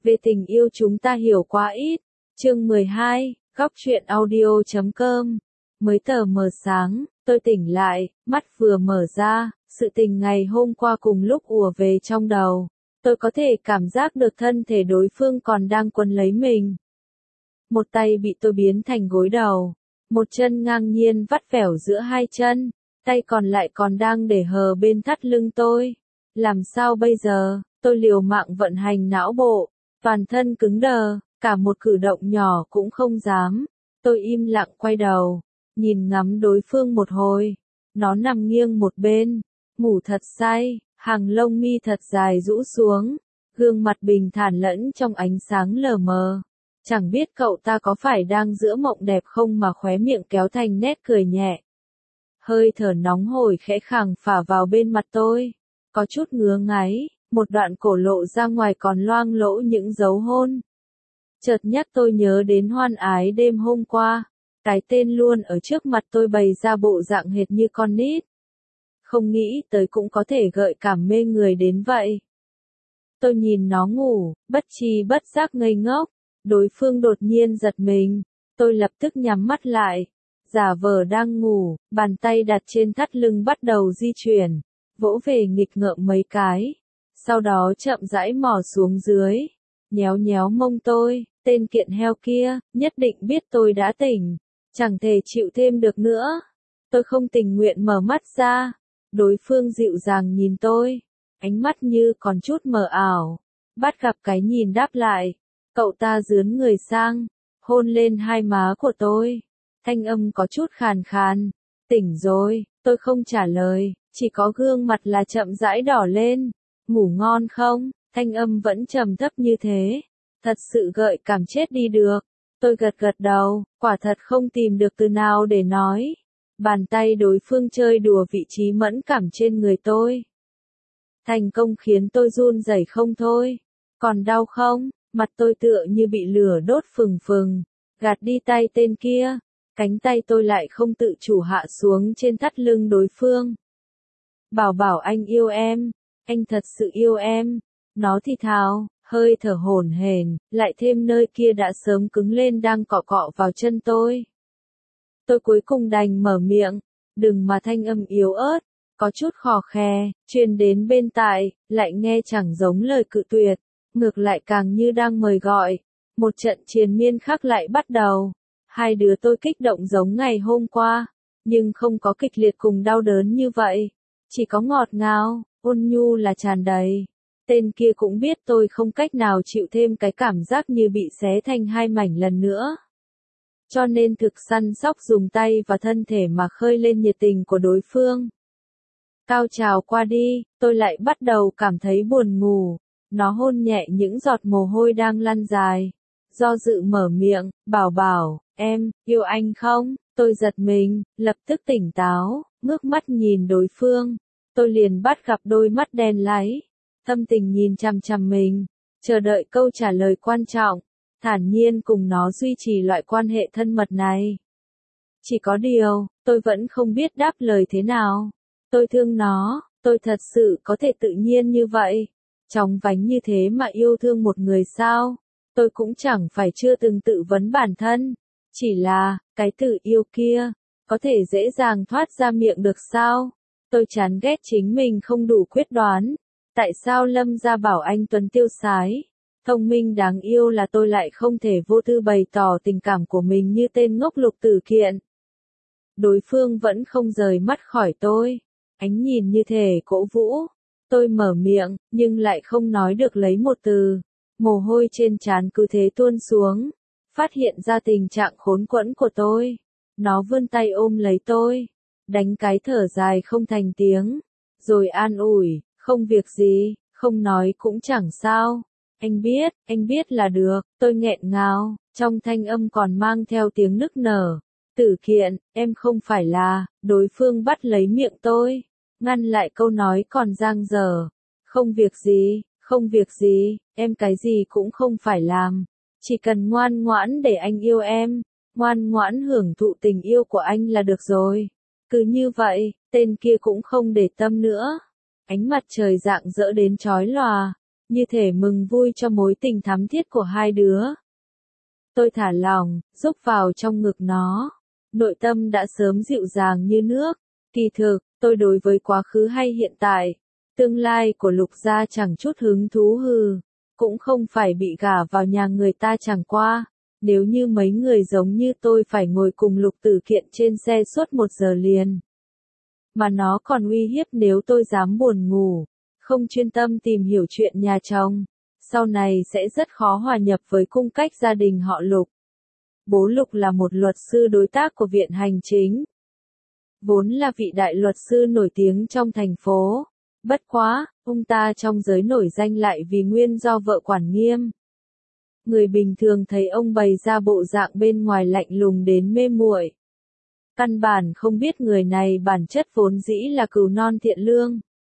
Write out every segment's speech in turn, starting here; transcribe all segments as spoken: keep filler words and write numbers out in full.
Về tình yêu chúng ta hiểu quá ít. Chương mười hai, góc truyện audio chấm com. Mới tờ mờ sáng, tôi tỉnh lại, mắt vừa mở ra, sự tình ngày hôm qua cùng lúc ùa về trong đầu. Tôi có thể cảm giác được thân thể đối phương còn đang quấn lấy mình. Một tay bị tôi biến thành gối đầu, một chân ngang nhiên vắt vẻo giữa hai chân, tay còn lại còn đang để hờ bên thắt lưng tôi. Làm sao bây giờ? Tôi liều mạng vận hành não bộ, toàn thân cứng đờ, cả một cử động nhỏ cũng không dám. Tôi im lặng quay đầu, nhìn ngắm đối phương một hồi. Nó nằm nghiêng một bên, ngủ thật say, hàng lông mi thật dài rũ xuống, gương mặt bình thản lẫn trong ánh sáng lờ mờ. Chẳng biết cậu ta có phải đang giữa mộng đẹp không mà khóe miệng kéo thành nét cười nhẹ. Hơi thở nóng hổi khẽ khàng phả vào bên mặt tôi, có chút ngứa ngáy, một đoạn cổ lộ ra ngoài còn loang lỗ những dấu hôn. Chợt nhắc tôi nhớ đến hoan ái đêm hôm qua, cái tên luôn ở trước mặt tôi bày ra bộ dạng hệt như con nít. Không nghĩ tới cũng có thể gợi cảm mê người đến vậy. Tôi nhìn nó ngủ, bất tri bất giác ngây ngốc, đối phương đột nhiên giật mình, tôi lập tức nhắm mắt lại, giả vờ đang ngủ, bàn tay đặt trên thắt lưng bắt đầu di chuyển, vỗ về nghịch ngợm mấy cái, sau đó chậm rãi mò xuống dưới, nhéo nhéo mông tôi, tên kiện heo kia, nhất định biết tôi đã tỉnh, chẳng thể chịu thêm được nữa. Tôi không tình nguyện mở mắt ra, đối phương dịu dàng nhìn tôi, ánh mắt như còn chút mờ ảo, bắt gặp cái nhìn đáp lại, cậu ta dướn người sang, hôn lên hai má của tôi, thanh âm có chút khàn khàn, tỉnh rồi, tôi không trả lời, chỉ có gương mặt là chậm rãi đỏ lên, ngủ ngon không, thanh âm vẫn trầm thấp như thế, thật sự gợi cảm chết đi được, tôi gật gật đầu, quả thật không tìm được từ nào để nói. Bàn tay đối phương chơi đùa vị trí mẫn cảm trên người tôi. Thành công khiến tôi run rẩy không thôi. Còn đau không? Mặt tôi tựa như bị lửa đốt phừng phừng. Gạt đi tay tên kia. Cánh tay tôi lại không tự chủ hạ xuống trên thắt lưng đối phương. Bảo bảo anh yêu em. Anh thật sự yêu em. Nó thì thào, hơi thở hổn hển, lại thêm nơi kia đã sớm cứng lên đang cọ cọ vào chân tôi. Tôi cuối cùng đành mở miệng, đừng mà thanh âm yếu ớt, có chút khò khè, truyền đến bên tai, lại nghe chẳng giống lời cự tuyệt, ngược lại càng như đang mời gọi. Một trận triền miên khác lại bắt đầu. Hai đứa tôi kích động giống ngày hôm qua, nhưng không có kịch liệt cùng đau đớn như vậy, chỉ có ngọt ngào, ôn nhu là tràn đầy. Tên kia cũng biết tôi không cách nào chịu thêm cái cảm giác như bị xé thành hai mảnh lần nữa. Cho nên thực săn sóc dùng tay và thân thể mà khơi lên nhiệt tình của đối phương. Cao trào qua đi, tôi lại bắt đầu cảm thấy buồn ngủ. Nó hôn nhẹ những giọt mồ hôi đang lăn dài. Do dự mở miệng, bảo bảo, em, yêu anh không? Tôi giật mình, lập tức tỉnh táo, ngước mắt nhìn đối phương. Tôi liền bắt gặp đôi mắt đen láy, thâm tình nhìn chằm chằm mình, chờ đợi câu trả lời quan trọng. Thản nhiên cùng nó duy trì loại quan hệ thân mật này. Chỉ có điều, tôi vẫn không biết đáp lời thế nào. Tôi thương nó, tôi thật sự có thể tự nhiên như vậy. Chóng vánh như thế mà yêu thương một người sao? Tôi cũng chẳng phải chưa từng tự vấn bản thân. Chỉ là, cái từ yêu kia, có thể dễ dàng thoát ra miệng được sao? Tôi chán ghét chính mình không đủ quyết đoán. Tại sao Lâm gia bảo anh Tuấn tiêu sái? Thông minh đáng yêu là tôi lại không thể vô tư bày tỏ tình cảm của mình như tên ngốc Lục Tử Kiện. Đối phương vẫn không rời mắt khỏi tôi, ánh nhìn như thể cổ vũ. Tôi mở miệng, nhưng lại không nói được lấy một từ. Mồ hôi trên trán cứ thế tuôn xuống, phát hiện ra tình trạng khốn quẫn của tôi. Nó vươn tay ôm lấy tôi, đánh cái thở dài không thành tiếng, rồi an ủi, không việc gì, không nói cũng chẳng sao. Anh biết, anh biết là được, tôi nghẹn ngào, trong thanh âm còn mang theo tiếng nức nở. Tử Kiện, em không phải là, đối phương bắt lấy miệng tôi, ngăn lại câu nói còn dang dở. Không việc gì, không việc gì, em cái gì cũng không phải làm, chỉ cần ngoan ngoãn để anh yêu em, ngoan ngoãn hưởng thụ tình yêu của anh là được rồi. Cứ như vậy, tên kia cũng không để tâm nữa. Ánh mặt trời rạng rỡ đến chói lòa. như thể mừng vui cho mối tình thắm thiết của hai đứa. Tôi thả lỏng, rúc vào trong ngực nó. Nội tâm đã sớm dịu dàng như nước. Kỳ thực, tôi đối với quá khứ hay hiện tại, tương lai của Lục gia chẳng chút hứng thú hừ. Cũng không phải bị gả vào nhà người ta chẳng qua. Nếu như mấy người giống như tôi phải ngồi cùng Lục Tử Kiện trên xe suốt một giờ liền. Mà nó còn uy hiếp nếu tôi dám buồn ngủ, không chuyên tâm tìm hiểu chuyện nhà chồng, sau này sẽ rất khó hòa nhập với cung cách gia đình họ Lục. Bố Lục là một luật sư đối tác của Viện Hành Chính. Vốn là vị đại luật sư nổi tiếng trong thành phố. Bất quá, ông ta trong giới nổi danh lại vì nguyên do vợ quản nghiêm. Người bình thường thấy ông bày ra bộ dạng bên ngoài lạnh lùng đến mê muội. Căn bản không biết người này bản chất vốn dĩ là cừu non thiện lương.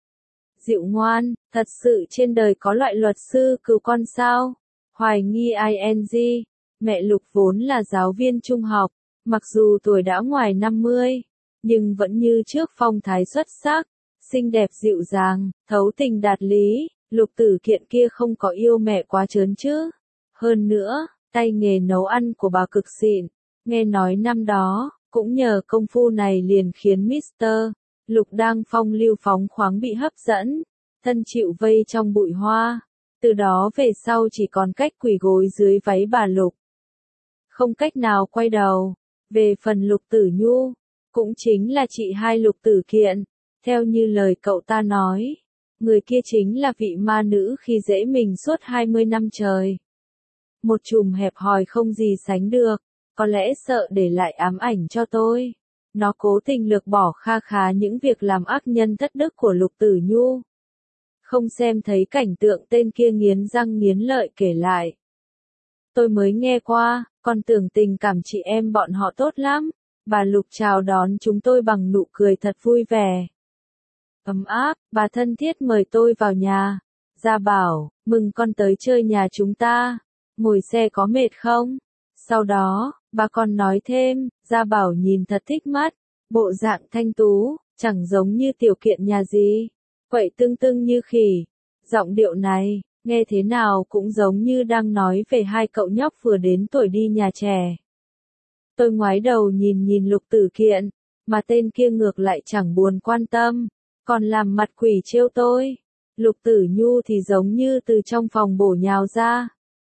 Dịu ngoan, thật sự trên đời có loại luật sư cừu con sao? Hoài nghi ing, mẹ Lục vốn là giáo viên trung học, mặc dù tuổi đã ngoài năm mươi, nhưng vẫn như trước phong thái xuất sắc, xinh đẹp dịu dàng, thấu tình đạt lý. Lục Tử Kiện kia không có yêu mẹ quá trớn chứ. Hơn nữa, tay nghề nấu ăn của bà cực xịn, nghe nói năm đó, cũng nhờ công phu này liền khiến mít tơ Lục đang phong lưu phóng khoáng bị hấp dẫn, thân chịu vây trong bụi hoa, từ đó về sau chỉ còn cách quỳ gối dưới váy bà Lục. Không cách nào quay đầu. Về phần Lục Tử Nhu, cũng chính là chị hai Lục Tử Kiện, theo như lời cậu ta nói, người kia chính là vị ma nữ khi dễ mình suốt hai mươi năm trời. Một chùm hẹp hòi không gì sánh được, có lẽ sợ để lại ám ảnh cho tôi. Nó cố tình lược bỏ kha khá những việc làm ác nhân thất đức của Lục Tử Nhu. Không xem thấy cảnh tượng tên kia nghiến răng nghiến lợi kể lại. Tôi mới nghe qua, còn tưởng tình cảm chị em bọn họ tốt lắm. Bà Lục chào đón chúng tôi bằng nụ cười thật vui vẻ. Ấm áp, bà thân thiết mời tôi vào nhà. Gia Bảo, mừng con tới chơi nhà chúng ta. Ngồi xe có mệt không? Sau đó, bà còn nói thêm, Gia Bảo nhìn thật thích mắt, bộ dạng thanh tú, chẳng giống như tiểu kiện nhà gì. Quậy tưng tưng như khỉ. Giọng điệu này, nghe thế nào cũng giống như đang nói về hai cậu nhóc vừa đến tuổi đi nhà trẻ. Tôi ngoái đầu nhìn nhìn Lục Tử Kiện, mà tên kia ngược lại chẳng buồn quan tâm, còn làm mặt quỷ trêu tôi. Lục Tử Nhu thì giống như từ trong phòng bổ nhào ra.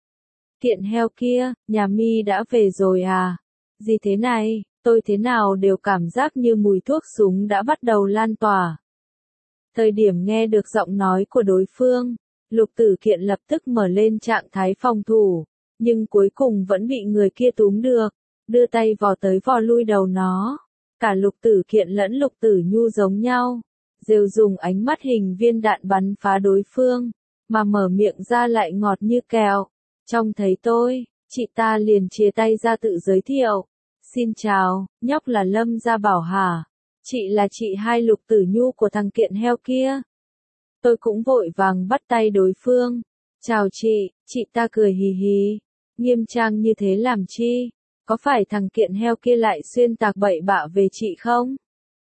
Kiện heo kia, nhà mi đã về rồi à? Gì thế này, tôi thế nào đều cảm giác như mùi thuốc súng đã bắt đầu lan tỏa. Thời điểm nghe được giọng nói của đối phương, Lục Tử Kiện lập tức mở lên trạng thái phòng thủ, nhưng cuối cùng vẫn bị người kia túm được, đưa tay vò tới vò lui đầu nó. Cả Lục Tử Kiện lẫn Lục Tử Nhu giống nhau, đều dùng ánh mắt hình viên đạn bắn phá đối phương, mà mở miệng ra lại ngọt như kẹo. Trông thấy tôi, chị ta liền chia tay ra tự giới thiệu. Xin chào, nhóc là Lâm Gia Bảo hả? Chị là chị hai Lục Tử Nhu của thằng Kiện heo kia. Tôi cũng vội vàng bắt tay đối phương. Chào chị, chị ta cười hì hì. Nghiêm trang như thế làm chi? Có phải thằng Kiện heo kia lại xuyên tạc bậy bạ về chị không?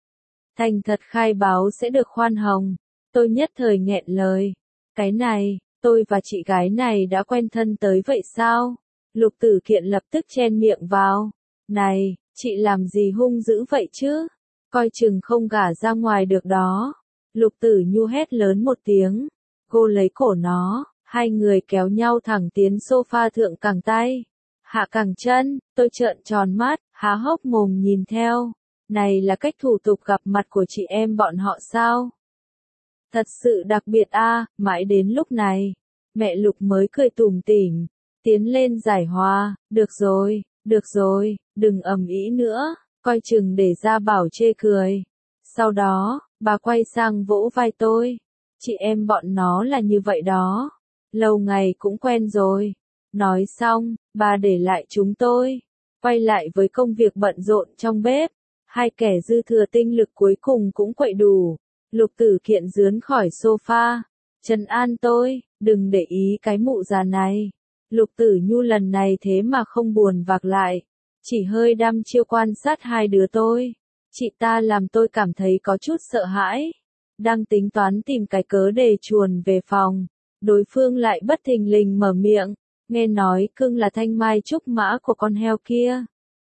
Thành thật khai báo sẽ được khoan hồng. Tôi nhất thời nghẹn lời. Cái này, tôi và chị gái này đã quen thân tới vậy sao? Lục Tử Kiện lập tức chen miệng vào. Này, chị làm gì hung dữ vậy chứ? Coi chừng không gả ra ngoài được đó. Lục Tử Nhu hét lớn một tiếng. Cô lấy cổ nó, hai người kéo nhau thẳng tiến sofa thượng cẳng tay. Hạ cẳng chân, tôi trợn tròn mắt, há hốc mồm nhìn theo. Này là cách thủ tục gặp mặt của chị em bọn họ sao? Thật sự đặc biệt a, à, mãi đến lúc này, mẹ Lục mới cười tủm tỉm, tiến lên giải hòa, được rồi, được rồi, đừng ầm ĩ nữa, coi chừng để Gia Bảo chê cười. Sau đó, bà quay sang vỗ vai tôi, chị em bọn nó là như vậy đó, lâu ngày cũng quen rồi. Nói xong, bà để lại chúng tôi, quay lại với công việc bận rộn trong bếp. Hai kẻ dư thừa tinh lực cuối cùng cũng quậy đủ. Lục Tử Kiện rướn khỏi sofa, trấn an tôi, đừng để ý cái mụ già này. Lục Tử Nhu lần này thế mà không buồn vạc lại, chỉ hơi đăm chiêu quan sát hai đứa tôi. Chị ta làm tôi cảm thấy có chút sợ hãi, đang tính toán tìm cái cớ để chuồn về phòng. Đối phương lại bất thình lình mở miệng, nghe nói cưng là thanh mai trúc mã của con heo kia.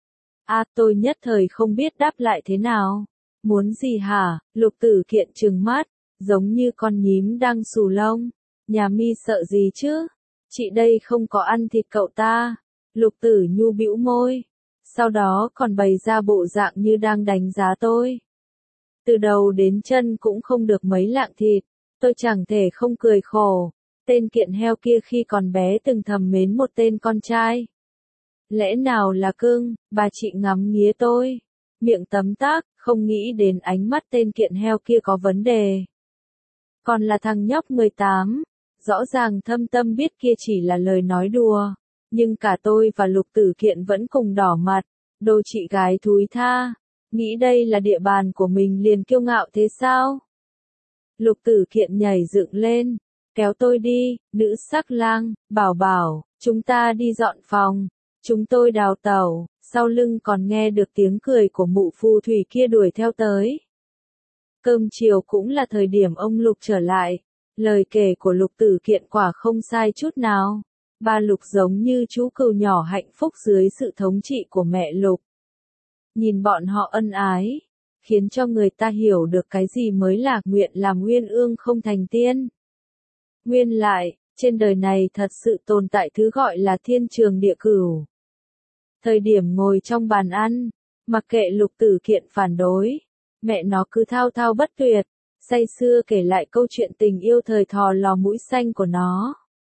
A tôi nhất thời không biết đáp lại thế nào. Muốn gì hả? Lục Tử Kiện trừng mắt, giống như con nhím đang xù lông. Nhà mi sợ gì chứ? Chị đây không có ăn thịt cậu ta. Lục Tử Nhu bĩu môi. Sau đó còn bày ra bộ dạng như đang đánh giá tôi. Từ đầu đến chân cũng không được mấy lạng thịt. Tôi chẳng thể không cười khổ. Tên Kiện heo kia khi còn bé từng thầm mến một tên con trai. Lẽ nào là cưng? Bà chị ngắm nghía tôi. Miệng tấm tắc, không nghĩ đến ánh mắt tên Kiện heo kia có vấn đề. Còn là thằng nhóc mười tám. Rõ ràng thâm tâm biết kia chỉ là lời nói đùa. Nhưng cả tôi và Lục Tử Kiện vẫn cùng đỏ mặt. Đồ chị gái thúi tha. Nghĩ đây là địa bàn của mình liền kiêu ngạo thế sao? Lục Tử Kiện nhảy dựng lên. Kéo tôi đi, nữ sắc lang, bảo bảo, chúng ta đi dọn phòng. Chúng tôi đào tẩu, sau lưng còn nghe được tiếng cười của mụ phù thủy kia đuổi theo tới. Cơm chiều cũng là thời điểm ông Lục trở lại. Lời kể của Lục Tử Kiện quả không sai chút nào. Ba Lục giống như chú cừu nhỏ hạnh phúc dưới sự thống trị của mẹ Lục. Nhìn bọn họ ân ái, khiến cho người ta hiểu được cái gì mới là nguyện làm uyên ương không thành tiên. Nguyên lại, trên đời này thật sự tồn tại thứ gọi là thiên trường địa cửu. Thời điểm ngồi trong bàn ăn, mặc kệ Lục Tử Kiện phản đối, mẹ nó cứ thao thao bất tuyệt, say sưa kể lại câu chuyện tình yêu thời thò lò mũi xanh của nó.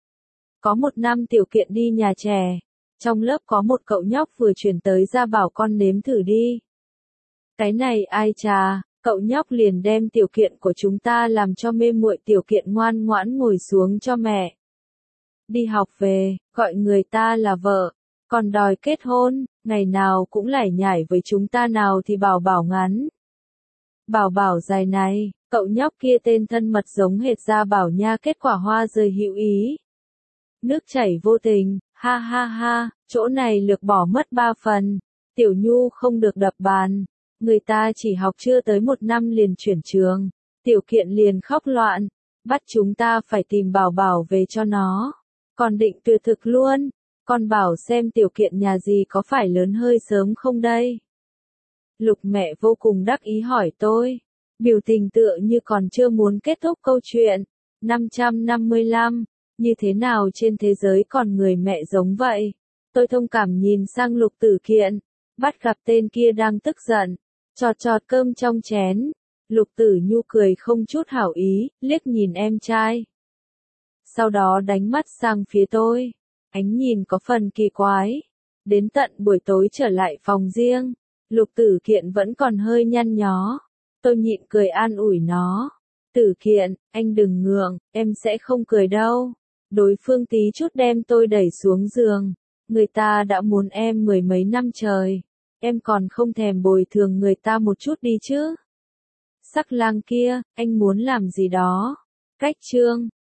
Có một năm Tiểu Kiện đi nhà trẻ, trong lớp có một cậu nhóc vừa chuyển tới ra bảo con nếm thử đi. Cái này ai chà, cậu nhóc liền đem Tiểu Kiện của chúng ta làm cho mê muội. Tiểu Kiện ngoan ngoãn ngồi xuống cho mẹ. Đi học về, gọi người ta là vợ, còn đòi kết hôn, ngày nào cũng lải nhải với chúng ta nào thì bảo bảo ngắn. Bảo bảo dài này, cậu nhóc kia tên thân mật giống hệt Gia Bảo nha, kết quả hoa rơi hữu ý. Nước chảy vô tình, ha ha ha, chỗ này lược bỏ mất ba phần. Tiểu Nhu không được đập bàn. Người ta chỉ học chưa tới một năm liền chuyển trường. Tiểu Kiện liền khóc loạn. Bắt chúng ta phải tìm bảo bảo về cho nó. Còn định tuyệt thực luôn. Con bảo xem Tiểu Kiện nhà gì có phải lớn hơi sớm không đây? Lục mẹ vô cùng đắc ý hỏi tôi. Biểu tình tựa như còn chưa muốn kết thúc câu chuyện. năm trăm năm mươi lăm. Như thế nào trên thế giới còn người mẹ giống vậy? Tôi thông cảm nhìn sang Lục Tử Kiện. Bắt gặp tên kia đang tức giận. Chọt chọt cơm trong chén. Lục Tử Nhu cười không chút hảo ý, liếc nhìn em trai. Sau đó đánh mắt sang phía tôi. Ánh nhìn có phần kỳ quái. Đến tận buổi tối trở lại phòng riêng. Lục Tử Kiện vẫn còn hơi nhăn nhó. Tôi nhịn cười an ủi nó. Tử Kiện, anh đừng ngượng, em sẽ không cười đâu. Đối phương tí chút đem tôi đẩy xuống giường. Người ta đã muốn em mười mấy năm trời. Em còn không thèm bồi thường người ta một chút đi chứ. Sắc lang kia, anh muốn làm gì đó? Cách chương.